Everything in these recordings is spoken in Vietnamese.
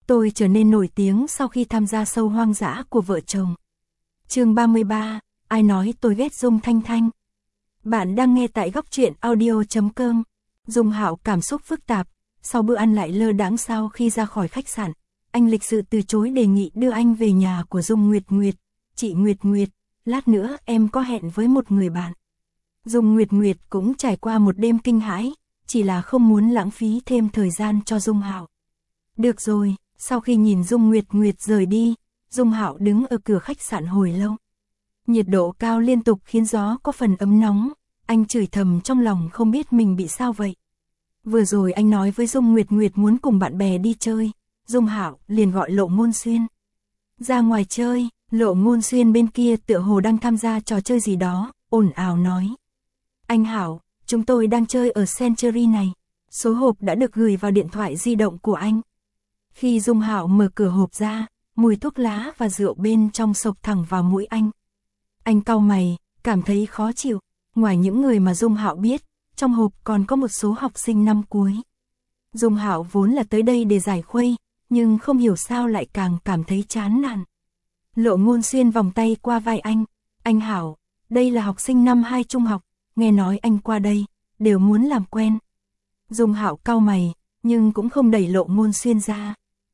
Tôi trở nên nổi tiếng sau khi tham gia show hoang dã của vợ chồng. Chương 33, ai nói tôi ghét Dung Thanh Thanh? Bạn đang nghe tại góc truyện audio.com. Dung Hạo cảm xúc phức tạp, sau bữa ăn lại lơ đãng sau khi ra khỏi khách sạn. Anh lịch sự từ chối đề nghị đưa anh về nhà của Dung Nguyệt Nguyệt. Chị Nguyệt Nguyệt, lát nữa em có hẹn với một người bạn. Dung Nguyệt Nguyệt cũng trải qua một đêm kinh hãi, chỉ là không muốn lãng phí thêm thời gian cho Dung Hạo. Được rồi, sau khi nhìn Dung Nguyệt Nguyệt rời đi, Dung Hạo đứng ở cửa khách sạn hồi lâu. Nhiệt độ cao liên tục khiến gió có phần ấm nóng, anh chửi thầm trong lòng không biết mình bị sao vậy. Vừa rồi anh nói với Dung Nguyệt Nguyệt muốn cùng bạn bè đi chơi, Dung Hạo liền gọi Lộ Ngôn Xuyên ra ngoài chơi. Lộ Ngôn Xuyên bên kia tựa hồ đang tham gia trò chơi gì đó, ồn ào nói: Anh Hạo, chúng tôi đang chơi ở Century này. Số hộp đã được gửi vào điện thoại di động của anh. Khi Dung Hạo mở cửa hộp ra, mùi thuốc lá và rượu bên trong xộc thẳng vào mũi anh. Anh cau mày, cảm thấy khó chịu. Ngoài những người mà Dung Hạo biết, trong hộp còn có một số học sinh năm cuối. Dung Hạo vốn là tới đây để giải khuây, nhưng không hiểu sao lại càng cảm thấy chán nản. Lộ Ngôn Xuyên vòng tay qua vai anh. Anh Hạo, đây là học sinh năm 2 trung học, nghe nói anh qua đây, đều muốn làm quen. Dung Hạo cau mày, nhưng cũng không đẩy Lộ Ngôn Xuyên ra.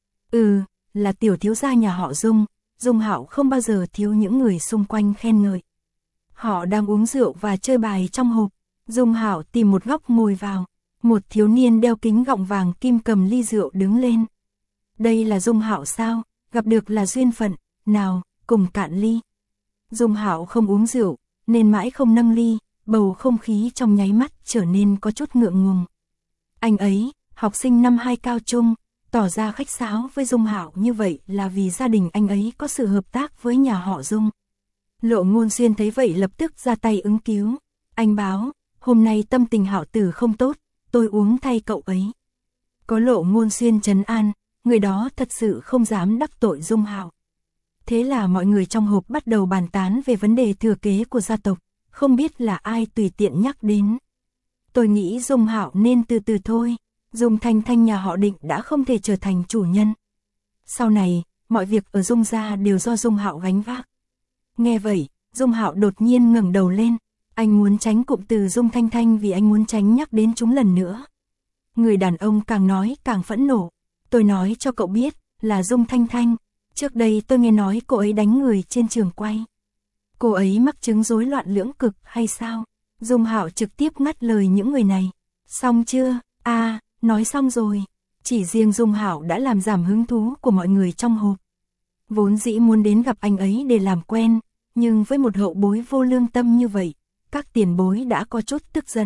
Là tiểu thiếu gia nhà họ Dung, Dung Hạo không bao giờ thiếu những người xung quanh khen ngợi. Họ đang uống rượu và chơi bài trong hộp. Dung Hạo tìm một góc ngồi vào. Một thiếu niên đeo kính gọng vàng kim cầm ly rượu đứng lên. Đây là Dung Hạo sao? Gặp được là duyên phận, nào, cùng cạn ly. Dung Hạo không uống rượu, nên mãi không nâng ly, bầu không khí trong nháy mắt trở nên có chút ngượng ngùng. Anh ấy, học sinh năm 2 cao trung, tỏ ra khách sáo với Dung Hạo như vậy là vì gia đình anh ấy có sự hợp tác với nhà họ Dung. Lộ Ngôn Xuyên thấy vậy lập tức ra tay ứng cứu. Anh báo, hôm nay tâm tình Hạo tử không tốt, tôi uống thay cậu ấy. Có Lộ Ngôn Xuyên trấn an, người đó thật sự không dám đắc tội Dung Hạo. Thế là mọi người trong hộp bắt đầu bàn tán về vấn đề thừa kế của gia tộc, không biết là ai tùy tiện nhắc đến. Tôi nghĩ Dung Hạo nên từ từ thôi. Dung Thanh Thanh nhà họ Định đã không thể trở thành chủ nhân. Sau này, mọi việc ở Dung gia đều do Dung Hạo gánh vác. Nghe vậy, Dung Hạo đột nhiên ngẩng đầu lên. Anh muốn tránh cụm từ Dung Thanh Thanh vì anh muốn tránh nhắc đến chúng lần nữa. Người đàn ông càng nói càng phẫn nộ. Tôi nói cho cậu biết, là Dung Thanh Thanh. Trước đây tôi nghe nói cô ấy đánh người trên trường quay. Cô ấy mắc chứng rối loạn lưỡng cực hay sao? Dung Hạo trực tiếp ngắt lời những người này. Xong chưa? Nói xong rồi. Chỉ riêng Dung Hạo đã làm giảm hứng thú của mọi người trong hộp. Vốn dĩ muốn đến gặp anh ấy để làm quen, nhưng với một hậu bối vô lương tâm như vậy, các tiền bối đã có chút tức giận.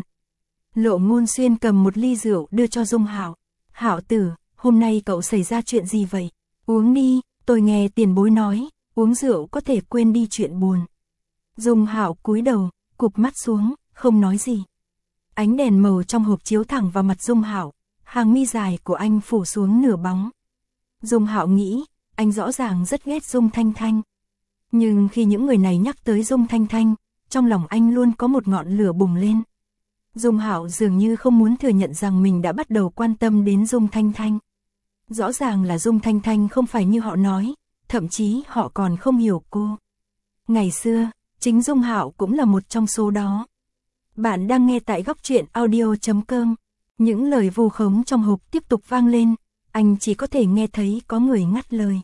Lộ Ngôn Xuyên cầm một ly rượu đưa cho Dung Hạo. Hạo tử, hôm nay cậu xảy ra chuyện gì vậy? Uống đi, tôi nghe tiền bối nói, uống rượu có thể quên đi chuyện buồn. Dung Hạo cúi đầu, cụp mắt xuống, không nói gì. Ánh đèn màu trong hộp chiếu thẳng vào mặt Dung Hạo, hàng mi dài của anh phủ xuống nửa bóng. Dung Hạo nghĩ, anh rõ ràng rất ghét Dung Thanh Thanh. Nhưng khi những người này nhắc tới Dung Thanh Thanh, trong lòng anh luôn có một ngọn lửa bùng lên. Dung Hạo dường như không muốn thừa nhận rằng mình đã bắt đầu quan tâm đến Dung Thanh Thanh. Rõ ràng là Dung Thanh Thanh không phải như họ nói, thậm chí họ còn không hiểu cô. Ngày xưa, chính Dung Hạo cũng là một trong số đó. Bạn đang nghe tại góc truyện audio.com. Những lời vu khống trong hộp tiếp tục vang lên, anh chỉ có thể nghe thấy có người ngắt lời.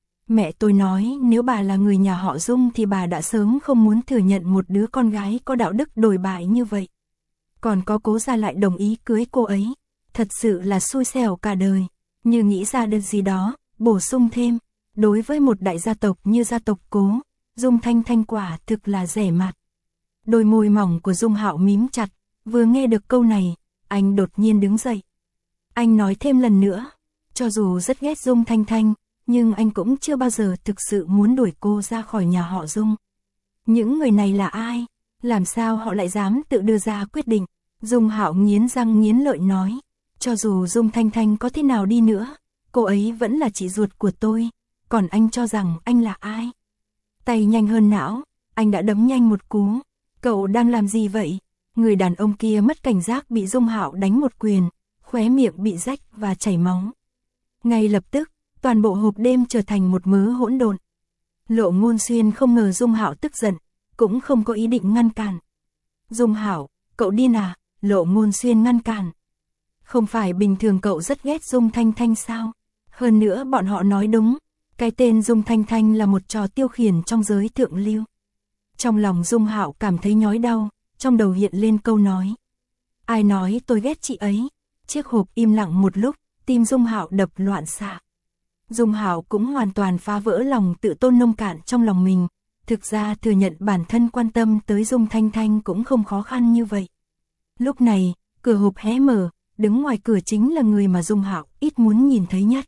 Mẹ tôi nói nếu bà là người nhà họ Dung thì bà đã sớm không muốn thừa nhận một đứa con gái có đạo đức đồi bại như vậy. Còn có Cố gia lại đồng ý cưới cô ấy. Thật sự là xui xẻo cả đời. Như nghĩ ra được gì đó, bổ sung thêm. Đối với một đại gia tộc như gia tộc Cố, Dung Thanh Thanh quả thực là rẻ mạt. Đôi môi mỏng của Dung Hạo mím chặt, vừa nghe được câu này, anh đột nhiên đứng dậy. Anh nói thêm lần nữa, cho dù rất ghét Dung Thanh Thanh, nhưng anh cũng chưa bao giờ thực sự muốn đuổi cô ra khỏi nhà họ Dung. Những người này là ai? Làm sao họ lại dám tự đưa ra quyết định? Dung Hạo nghiến răng nghiến lợi nói, cho dù Dung Thanh Thanh có thế nào đi nữa, cô ấy vẫn là chị ruột của tôi, còn anh cho rằng anh là ai? Tay nhanh hơn não, anh đã đấm nhanh một cú. Cậu đang làm gì vậy? Người đàn ông kia mất cảnh giác bị Dung Hạo đánh một quyền, khóe miệng bị rách và chảy máu. Ngay lập tức, toàn bộ hộp đêm trở thành một mớ hỗn độn. Lộ Ngôn Xuyên không ngờ Dung Hạo tức giận, cũng không có ý định ngăn cản. Dung Hạo, cậu điên à? Lộ Ngôn Xuyên ngăn cản. Không phải bình thường cậu rất ghét Dung Thanh Thanh sao? Hơn nữa bọn họ nói đúng, cái tên Dung Thanh Thanh là một trò tiêu khiển trong giới thượng lưu. Trong lòng Dung Hạo cảm thấy nhói đau, trong đầu hiện lên câu nói. Ai nói tôi ghét chị ấy? Chiếc hộp im lặng một lúc, tim Dung Hạo đập loạn xạ. Dung Hạo cũng hoàn toàn phá vỡ lòng tự tôn nông cạn trong lòng mình. Thực ra thừa nhận bản thân quan tâm tới Dung Thanh Thanh cũng không khó khăn như vậy. Lúc này, cửa hộp hé mở, đứng ngoài cửa chính là người mà Dung Hạo ít muốn nhìn thấy nhất.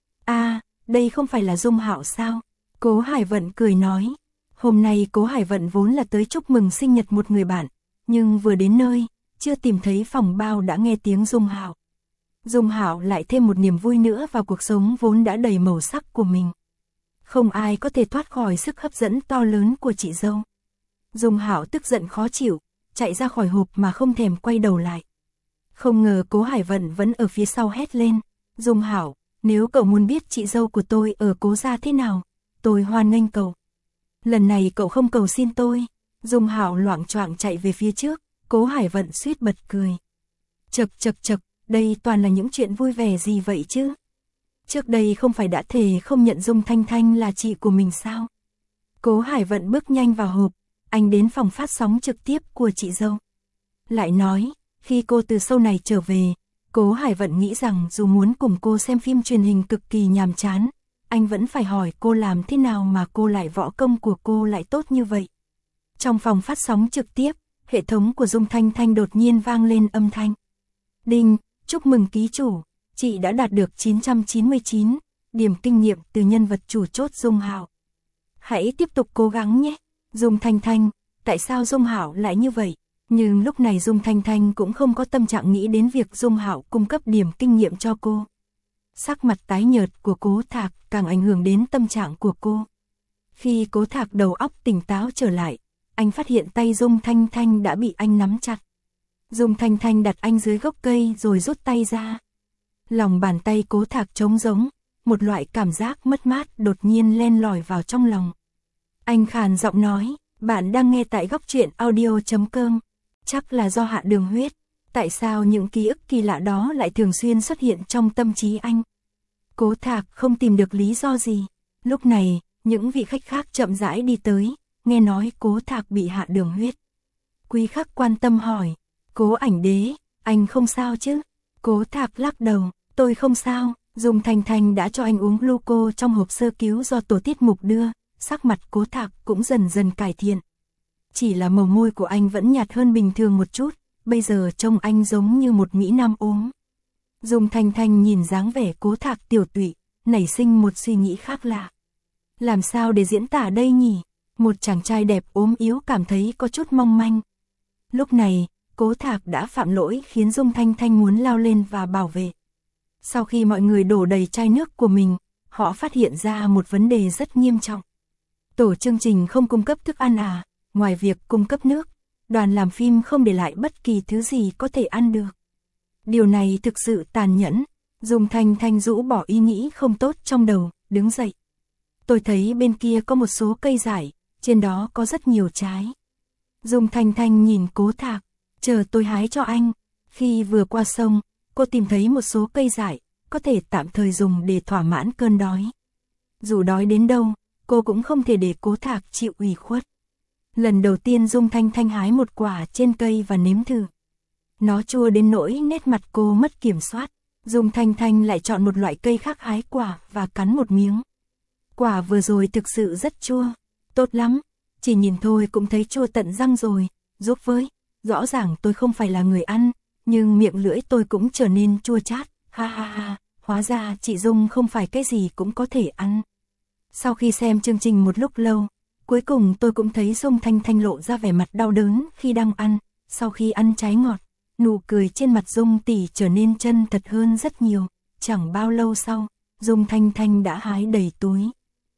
À, đây không phải là Dung Hạo sao? Cố Hải Vận cười nói. Hôm nay Cố Hải Vận vốn là tới chúc mừng sinh nhật một người bạn, nhưng vừa đến nơi, chưa tìm thấy phòng bao đã nghe tiếng Dung Hạo. Dung Hạo lại thêm một niềm vui nữa vào cuộc sống vốn đã đầy màu sắc của mình. Không ai có thể thoát khỏi sức hấp dẫn to lớn của chị dâu. Dung Hạo tức giận khó chịu, chạy ra khỏi hộp mà không thèm quay đầu lại. Không ngờ Cố Hải Vận vẫn ở phía sau hét lên. Dung Hạo, nếu cậu muốn biết chị dâu của tôi ở Cố gia thế nào, tôi hoan nghênh cậu. Lần này cậu không cầu xin tôi. Dung Hạo loạng choạng chạy về phía trước, Cố Hải Vận suýt bật cười. Chậc chậc chậc, đây toàn là những chuyện vui vẻ gì vậy chứ? Trước đây không phải đã thề không nhận Dung Thanh Thanh là chị của mình sao? Cố Hải Vận bước nhanh vào hộp, anh đến phòng phát sóng trực tiếp của chị dâu. Lại nói, khi cô từ show này trở về, Cố Hải Vận nghĩ rằng dù muốn cùng cô xem phim truyền hình cực kỳ nhàm chán, anh vẫn phải hỏi cô làm thế nào mà cô lại võ công của cô lại tốt như vậy. Trong phòng phát sóng trực tiếp, hệ thống của Dung Thanh Thanh đột nhiên vang lên âm thanh. Đinh, chúc mừng ký chủ, chị đã đạt được 999 điểm kinh nghiệm từ nhân vật chủ chốt Dung Hạo. Hãy tiếp tục cố gắng nhé. Dung Thanh Thanh, tại sao Dung Hạo lại như vậy? Nhưng lúc này Dung Thanh Thanh cũng không có tâm trạng nghĩ đến việc Dung Hạo cung cấp điểm kinh nghiệm cho cô. Sắc mặt tái nhợt của Cố Thạc càng ảnh hưởng đến tâm trạng của cô. Khi Cố Thạc đầu óc tỉnh táo trở lại, anh phát hiện tay Dung Thanh Thanh đã bị anh nắm chặt. Dung Thanh Thanh đặt anh dưới gốc cây rồi rút tay ra. Lòng bàn tay Cố Thạc trống rỗng, một loại cảm giác mất mát đột nhiên len lỏi vào trong lòng. Anh khàn giọng nói, bạn đang nghe tại góc truyện audio.com. Chắc là do hạ đường huyết. Tại sao những ký ức kỳ lạ đó lại thường xuyên xuất hiện trong tâm trí anh? Cố Thạc không tìm được lý do gì. Lúc này, những vị khách khác chậm rãi đi tới, nghe nói Cố Thạc bị hạ đường huyết. Quý Khắc quan tâm hỏi, Cố Ảnh Đế, anh không sao chứ? Cố Thạc lắc đầu, tôi không sao. Dung Thanh Thanh đã cho anh uống gluco trong hộp sơ cứu do tổ tiết mục đưa, sắc mặt Cố Thạc cũng dần dần cải thiện. Chỉ là màu môi của anh vẫn nhạt hơn bình thường một chút, bây giờ trông anh giống như một mỹ nam ốm. Dung Thanh Thanh nhìn dáng vẻ Cố Thạc tiểu tụy, nảy sinh một suy nghĩ khác lạ. Làm sao để diễn tả đây nhỉ? Một chàng trai đẹp ốm yếu cảm thấy có chút mong manh. Lúc này, Cố Thạc đã phạm lỗi khiến Dung Thanh Thanh muốn lao lên và bảo vệ. Sau khi mọi người đổ đầy chai nước của mình, họ phát hiện ra một vấn đề rất nghiêm trọng. Tổ chương trình không cung cấp thức ăn à? Ngoài việc cung cấp nước, đoàn làm phim không để lại bất kỳ thứ gì có thể ăn được. Điều này thực sự tàn nhẫn. Dung Thanh Thanh rũ bỏ ý nghĩ không tốt trong đầu, đứng dậy. Tôi thấy bên kia có một số cây dại, trên đó có rất nhiều trái. Dung Thanh Thanh nhìn Cố Thạc, chờ tôi hái cho anh. Khi vừa qua sông, cô tìm thấy một số cây dại, có thể tạm thời dùng để thỏa mãn cơn đói. Dù đói đến đâu, cô cũng không thể để Cố Thạc chịu ủy khuất. Lần đầu tiên Dung Thanh Thanh hái một quả trên cây và nếm thử. Nó chua đến nỗi nét mặt cô mất kiểm soát. Dung Thanh Thanh lại chọn một loại cây khác hái quả và cắn một miếng. Quả vừa rồi thực sự rất chua. Tốt lắm, chỉ nhìn thôi cũng thấy chua tận răng rồi. Giúp với, rõ ràng tôi không phải là người ăn, nhưng miệng lưỡi tôi cũng trở nên chua chát. Ha ha ha, hóa ra chị Dung không phải cái gì cũng có thể ăn. Sau khi xem chương trình một lúc lâu, cuối cùng tôi cũng thấy Dung Thanh Thanh lộ ra vẻ mặt đau đớn khi đang ăn. Sau khi ăn trái ngọt, nụ cười trên mặt Dung tỷ trở nên chân thật hơn rất nhiều. Chẳng bao lâu sau, Dung Thanh Thanh đã hái đầy túi.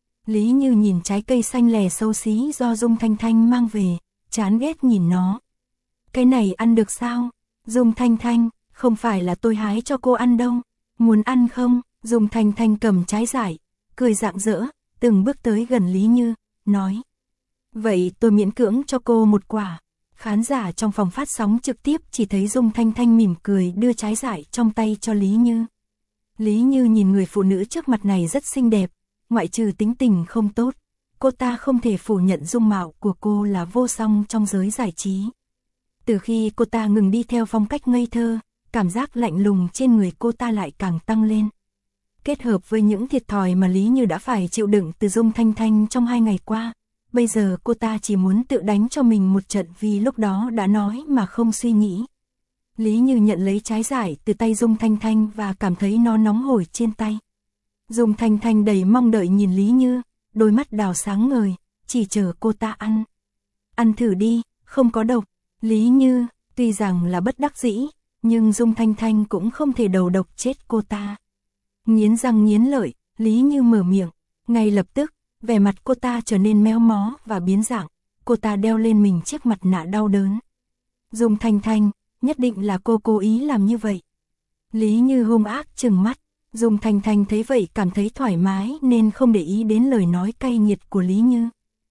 Lý Như nhìn trái cây xanh lè xấu xí do Dung Thanh Thanh mang về, chán ghét nhìn nó. Cái này ăn được sao? Dung Thanh Thanh, không phải là tôi hái cho cô ăn đâu. Muốn ăn không? Dung Thanh Thanh cầm trái giải, cười rạng rỡ, từng bước tới gần Lý Như, nói. Vậy tôi miễn cưỡng cho cô một quả. Khán giả trong phòng phát sóng trực tiếp chỉ thấy Dung Thanh Thanh mỉm cười đưa trái giải trong tay cho Lý Như. Lý Như nhìn người phụ nữ trước mặt này rất xinh đẹp, ngoại trừ tính tình không tốt, cô ta không thể phủ nhận dung mạo của cô là vô song trong giới giải trí. Từ khi cô ta ngừng đi theo phong cách ngây thơ, cảm giác lạnh lùng trên người cô ta lại càng tăng lên. Kết hợp với những thiệt thòi mà Lý Như đã phải chịu đựng từ Dung Thanh Thanh trong 2 ngày qua, bây giờ cô ta chỉ muốn tự đánh cho mình một trận vì lúc đó đã nói mà không suy nghĩ. Lý Như nhận lấy trái giải từ tay Dung Thanh Thanh và cảm thấy nó nóng hổi trên tay. Dung Thanh Thanh đầy mong đợi nhìn Lý Như, đôi mắt đào sáng ngời, chỉ chờ cô ta ăn. Ăn thử đi, không có độc. Lý Như, tuy rằng là bất đắc dĩ, nhưng Dung Thanh Thanh cũng không thể đầu độc chết cô ta. Nghiến răng nghiến lợi, Lý Như mở miệng, ngay lập tức, vẻ mặt cô ta trở nên méo mó và biến dạng, cô ta đeo lên mình chiếc mặt nạ đau đớn. Dung Thanh Thanh, nhất định là cô cố ý làm như vậy. Lý Như hung ác trừng mắt, Dung Thanh Thanh thấy vậy cảm thấy thoải mái nên không để ý đến lời nói cay nghiệt của Lý Như.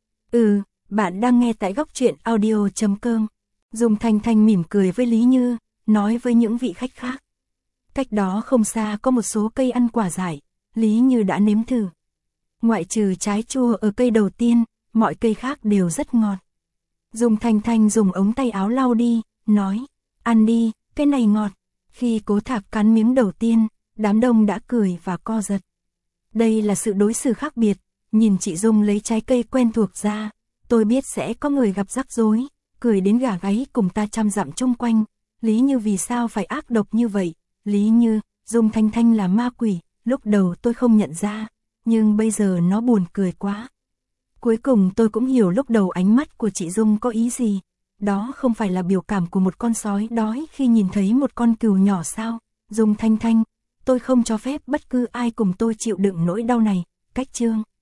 Bạn đang nghe tại góc truyện audio.com. Dung Thanh Thanh mỉm cười với Lý Như, nói với những vị khách khác. Cách đó không xa có một số cây ăn quả dại, Lý Như đã nếm thử. Ngoại trừ trái chua ở cây đầu tiên, mọi cây khác đều rất ngọt. Dung Thanh Thanh dùng ống tay áo lau đi, nói, ăn đi, cái này ngọt. Khi Cố Thạc cắn miếng đầu tiên, đám đông đã cười và co giật. Đây là sự đối xử khác biệt, nhìn chị Dung lấy trái cây quen thuộc ra, tôi biết sẽ có người gặp rắc rối, cười đến gà gáy cùng ta trăm dặm chung quanh. Lý Như vì sao phải ác độc như vậy? Lý Như, Dung Thanh Thanh là ma quỷ, lúc đầu tôi không nhận ra, nhưng bây giờ nó buồn cười quá. Cuối cùng tôi cũng hiểu lúc đầu ánh mắt của chị Dung có ý gì. Đó không phải là biểu cảm của một con sói đói khi nhìn thấy một con cừu nhỏ sao? Dung Thanh Thanh, tôi không cho phép bất cứ ai cùng tôi chịu đựng nỗi đau này. Cách chương